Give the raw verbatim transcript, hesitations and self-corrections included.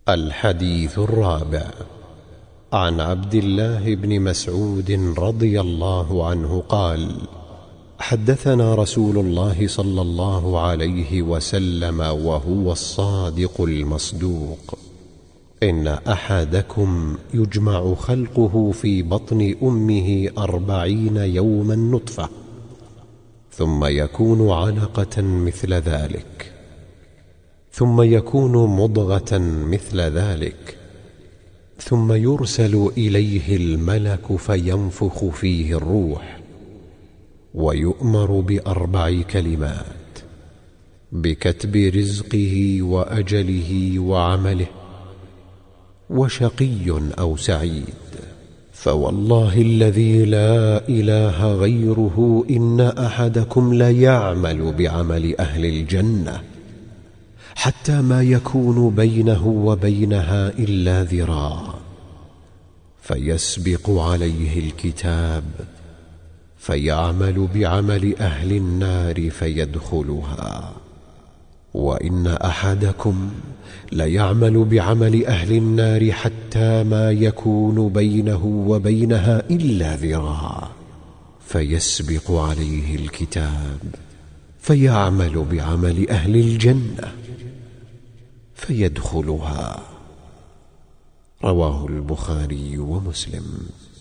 الحديث الرابع عن عبد الله بن مسعود رضي الله عنه قال: حدثنا رسول الله صلى الله عليه وسلم وهو الصادق المصدوق: إن أحدكم يجمع خلقه في بطن أمه أربعين يوما نطفة، ثم يكون علقة مثل ذلك، ثم يكون مضغة مثل ذلك، ثم يرسل إليه الملك فينفخ فيه الروح، ويؤمر بأربع كلمات: بكتب رزقه وأجله وعمله، وشقي أو سعيد. فوالله الذي لا إله غيره إن أحدكم ليعمل بعمل أهل الجنة حتى ما يكون بينه وبينها إلا ذراع، فيسبق عليه الكتاب فيعمل بعمل أهل النار فيدخلها، وإن أحدكم ليعمل بعمل أهل النار حتى ما يكون بينه وبينها إلا ذراع، فيسبق عليه الكتاب فيعمل بعمل أهل الجنة فيدخلها. رواه البخاري ومسلم.